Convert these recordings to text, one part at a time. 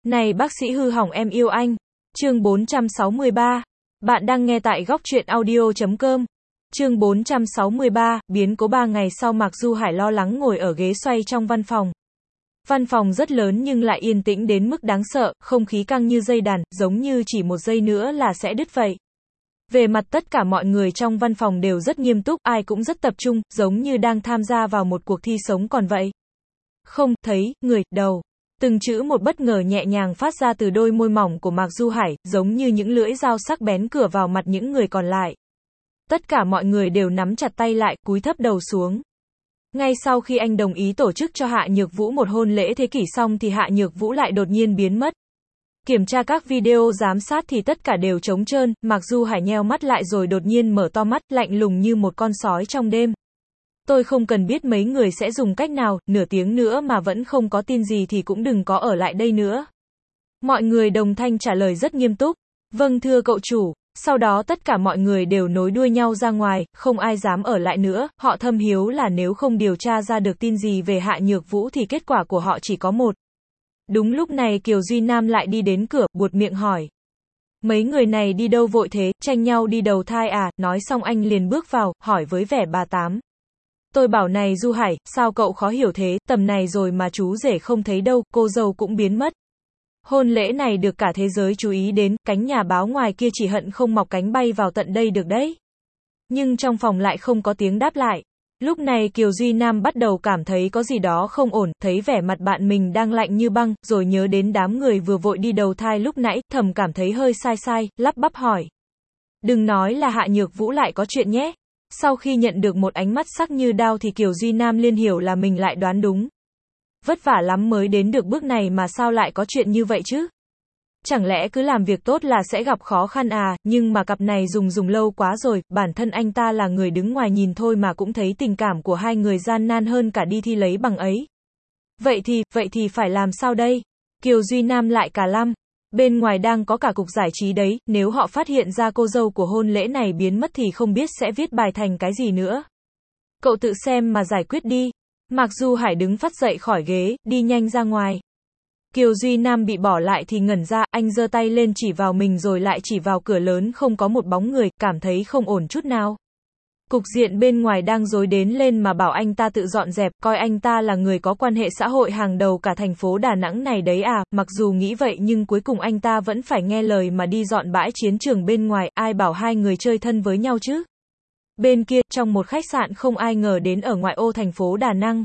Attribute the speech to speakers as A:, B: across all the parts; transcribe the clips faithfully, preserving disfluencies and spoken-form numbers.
A: Này bác sĩ hư hỏng em yêu anh. Chương bốn trăm sáu mươi ba. Bạn đang nghe tại góc truyện audio chấm com. Chương bốn trăm sáu mươi ba, biến cố ba ngày sau Mạc Du Hải lo lắng ngồi ở ghế xoay trong văn phòng. Văn phòng rất lớn nhưng lại yên tĩnh đến mức đáng sợ, không khí căng như dây đàn, giống như chỉ một giây nữa là sẽ đứt vậy. Về mặt tất cả mọi người trong văn phòng đều rất nghiêm túc, ai cũng rất tập trung, giống như đang tham gia vào một cuộc thi sống còn vậy. Không, thấy, người, đầu. Từng chữ một bất ngờ nhẹ nhàng phát ra từ đôi môi mỏng của Mạc Du Hải, giống như những lưỡi dao sắc bén cửa vào mặt những người còn lại. Tất cả mọi người đều nắm chặt tay lại, cúi thấp đầu xuống. Ngay sau khi anh đồng ý tổ chức cho Hạ Nhược Vũ một hôn lễ thế kỷ xong thì Hạ Nhược Vũ lại đột nhiên biến mất. Kiểm tra các video giám sát thì tất cả đều trống trơn, Mạc Du Hải nheo mắt lại rồi đột nhiên mở to mắt, lạnh lùng như một con sói trong đêm. Tôi không cần biết mấy người sẽ dùng cách nào, nửa tiếng nữa mà vẫn không có tin gì thì cũng đừng có ở lại đây nữa. Mọi người đồng thanh trả lời rất nghiêm túc. Vâng thưa cậu chủ. Sau đó tất cả mọi người đều nối đuôi nhau ra ngoài, không ai dám ở lại nữa, họ thâm hiếu là nếu không điều tra ra được tin gì về Hạ Nhược Vũ thì kết quả của họ chỉ có một. Đúng lúc này Kiều Duy Nam lại đi đến cửa, buột miệng hỏi. Mấy người này đi đâu vội thế, tranh nhau đi đầu thai à, nói xong anh liền bước vào, hỏi với vẻ bà tám. Tôi bảo này Du Hải, sao cậu khó hiểu thế, tầm này rồi mà chú rể không thấy đâu, cô dâu cũng biến mất. Hôn lễ này được cả thế giới chú ý đến, cánh nhà báo ngoài kia chỉ hận không mọc cánh bay vào tận đây được đấy. Nhưng trong phòng lại không có tiếng đáp lại. Lúc này Kiều Duy Nam bắt đầu cảm thấy có gì đó không ổn, thấy vẻ mặt bạn mình đang lạnh như băng, rồi nhớ đến đám người vừa vội đi đầu thai lúc nãy, thầm cảm thấy hơi sai sai, lắp bắp hỏi. Đừng nói là Hạ Nhược Vũ lại có chuyện nhé. Sau khi nhận được một ánh mắt sắc như đao thì Kiều Duy Nam liên hiểu là mình lại đoán đúng. Vất vả lắm mới đến được bước này mà sao lại có chuyện như vậy chứ? Chẳng lẽ cứ làm việc tốt là sẽ gặp khó khăn à, nhưng mà cặp này dùng dùng lâu quá rồi, bản thân anh ta là người đứng ngoài nhìn thôi mà cũng thấy tình cảm của hai người gian nan hơn cả đi thi lấy bằng ấy. Vậy thì, vậy thì phải làm sao đây? Kiều Duy Nam lại cả lăm. Bên ngoài đang có cả cục giải trí đấy, nếu họ phát hiện ra cô dâu của hôn lễ này biến mất thì không biết sẽ viết bài thành cái gì nữa. Cậu tự xem mà giải quyết đi. Mạc Du Hải đứng phắt dậy khỏi ghế, đi nhanh ra ngoài. Kiều Duy Nam bị bỏ lại thì ngẩn ra, anh giơ tay lên chỉ vào mình rồi lại chỉ vào cửa lớn không có một bóng người, cảm thấy không ổn chút nào. Cục diện bên ngoài đang rối đến lên mà bảo anh ta tự dọn dẹp, coi anh ta là người có quan hệ xã hội hàng đầu cả thành phố Đà Nẵng này đấy à, mặc dù nghĩ vậy nhưng cuối cùng anh ta vẫn phải nghe lời mà đi dọn bãi chiến trường bên ngoài, ai bảo hai người chơi thân với nhau chứ. Bên kia, trong một khách sạn không ai ngờ đến ở ngoại ô thành phố Đà Nẵng.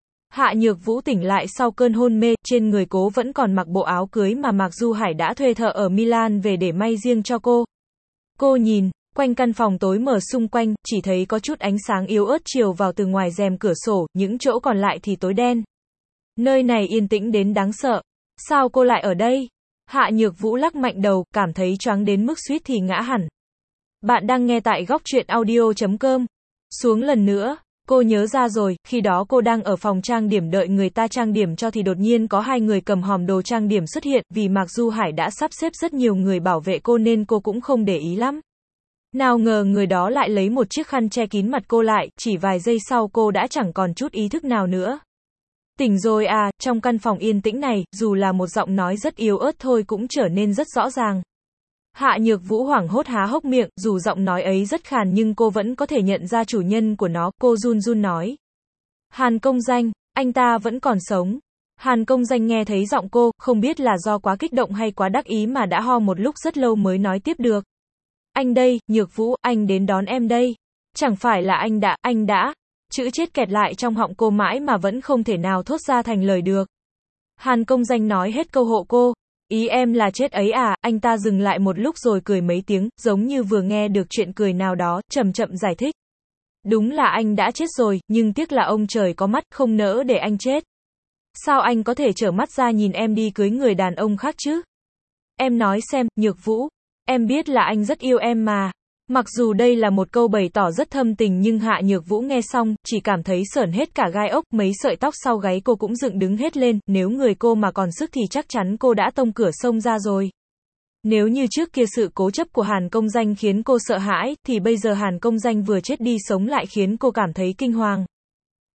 A: Hạ Nhược Vũ tỉnh lại sau cơn hôn mê, trên người cố vẫn còn mặc bộ áo cưới mà Mạc Du Hải đã thuê thợ ở Milan về để may riêng cho cô. Cô nhìn, quanh căn phòng tối mờ xung quanh, chỉ thấy có chút ánh sáng yếu ớt chiếu vào từ ngoài rèm cửa sổ, những chỗ còn lại thì tối đen. Nơi này yên tĩnh đến đáng sợ. Sao cô lại ở đây? Hạ Nhược Vũ lắc mạnh đầu, cảm thấy choáng đến mức suýt thì ngã hẳn. Bạn đang nghe tại góc truyện audio chấm com. Xuống lần nữa. Cô nhớ ra rồi, khi đó cô đang ở phòng trang điểm đợi người ta trang điểm cho thì đột nhiên có hai người cầm hòm đồ trang điểm xuất hiện, vì Mạc Du Hải đã sắp xếp rất nhiều người bảo vệ cô nên cô cũng không để ý lắm. Nào ngờ người đó lại lấy một chiếc khăn che kín mặt cô lại, chỉ vài giây sau cô đã chẳng còn chút ý thức nào nữa. Tỉnh rồi à, trong căn phòng yên tĩnh này, dù là một giọng nói rất yếu ớt thôi cũng trở nên rất rõ ràng. Hạ Nhược Vũ hoảng hốt há hốc miệng, dù giọng nói ấy rất khàn nhưng cô vẫn có thể nhận ra chủ nhân của nó, cô run run nói. Hàn Công Danh, anh ta vẫn còn sống. Hàn Công Danh nghe thấy giọng cô, không biết là do quá kích động hay quá đắc ý mà đã ho một lúc rất lâu mới nói tiếp được. Anh đây, Nhược Vũ, anh đến đón em đây. Chẳng phải là anh đã, anh đã. Chữ chết kẹt lại trong họng cô mãi mà vẫn không thể nào thốt ra thành lời được. Hàn Công Danh nói hết câu hộ cô. Ý em là chết ấy à, anh ta dừng lại một lúc rồi cười mấy tiếng, giống như vừa nghe được chuyện cười nào đó, chậm chậm giải thích. Đúng là anh đã chết rồi, nhưng tiếc là ông trời có mắt, không nỡ để anh chết. Sao anh có thể trở mắt ra nhìn em đi cưới người đàn ông khác chứ? Em nói xem, Nhược Vũ, em biết là anh rất yêu em mà. Mặc dù đây là một câu bày tỏ rất thâm tình nhưng Hạ Nhược Vũ nghe xong, chỉ cảm thấy sởn hết cả gai ốc, mấy sợi tóc sau gáy cô cũng dựng đứng hết lên, nếu người cô mà còn sức thì chắc chắn cô đã tông cửa xông ra rồi. Nếu như trước kia sự cố chấp của Hàn Công Danh khiến cô sợ hãi, thì bây giờ Hàn Công Danh vừa chết đi sống lại khiến cô cảm thấy kinh hoàng.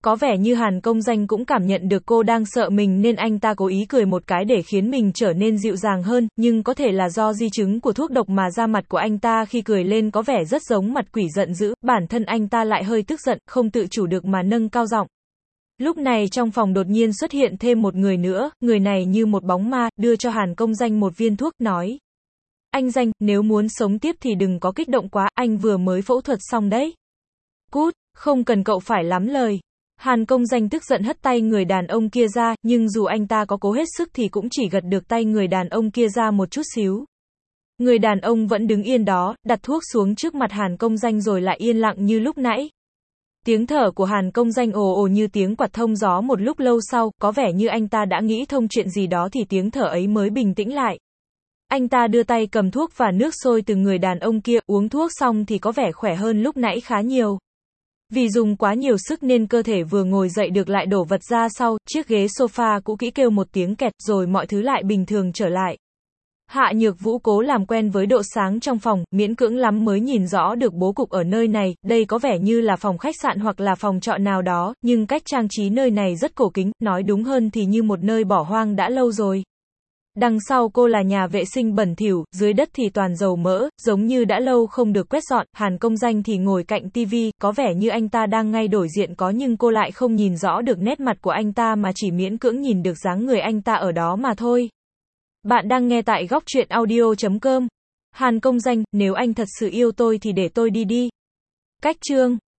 A: Có vẻ như Hàn Công Danh cũng cảm nhận được cô đang sợ mình nên anh ta cố ý cười một cái để khiến mình trở nên dịu dàng hơn, nhưng có thể là do di chứng của thuốc độc mà da mặt của anh ta khi cười lên có vẻ rất giống mặt quỷ giận dữ, bản thân anh ta lại hơi tức giận, không tự chủ được mà nâng cao giọng. Lúc này trong phòng đột nhiên xuất hiện thêm một người nữa, người này như một bóng ma, đưa cho Hàn Công Danh một viên thuốc, nói. Anh Danh, nếu muốn sống tiếp thì đừng có kích động quá, anh vừa mới phẫu thuật xong đấy. Cút, không cần cậu phải lắm lời. Hàn Công Danh tức giận hất tay người đàn ông kia ra, nhưng dù anh ta có cố hết sức thì cũng chỉ gật được tay người đàn ông kia ra một chút xíu. Người đàn ông vẫn đứng yên đó, đặt thuốc xuống trước mặt Hàn Công Danh rồi lại yên lặng như lúc nãy. Tiếng thở của Hàn Công Danh ồ ồ như tiếng quạt thông gió, một lúc lâu sau, có vẻ như anh ta đã nghĩ thông chuyện gì đó thì tiếng thở ấy mới bình tĩnh lại. Anh ta đưa tay cầm thuốc và nước sôi từ người đàn ông kia, uống thuốc xong thì có vẻ khỏe hơn lúc nãy khá nhiều. Vì dùng quá nhiều sức nên cơ thể vừa ngồi dậy được lại đổ vật ra sau, chiếc ghế sofa cũ kỹ kêu một tiếng kẹt rồi mọi thứ lại bình thường trở lại. Hạ Nhược Vũ cố làm quen với độ sáng trong phòng, miễn cưỡng lắm mới nhìn rõ được bố cục ở nơi này, đây có vẻ như là phòng khách sạn hoặc là phòng trọ nào đó, nhưng cách trang trí nơi này rất cổ kính, nói đúng hơn thì như một nơi bỏ hoang đã lâu rồi. Đằng sau cô là nhà vệ sinh bẩn thỉu, dưới đất thì toàn dầu mỡ, giống như đã lâu không được quét dọn. Hàn Công Danh thì ngồi cạnh tivi, có vẻ như anh ta đang ngay đối diện có nhưng cô lại không nhìn rõ được nét mặt của anh ta mà chỉ miễn cưỡng nhìn được dáng người anh ta ở đó mà thôi. Bạn đang nghe tại góc truyện audio chấm com. Hàn Công Danh, nếu anh thật sự yêu tôi thì để tôi đi đi. Cách chương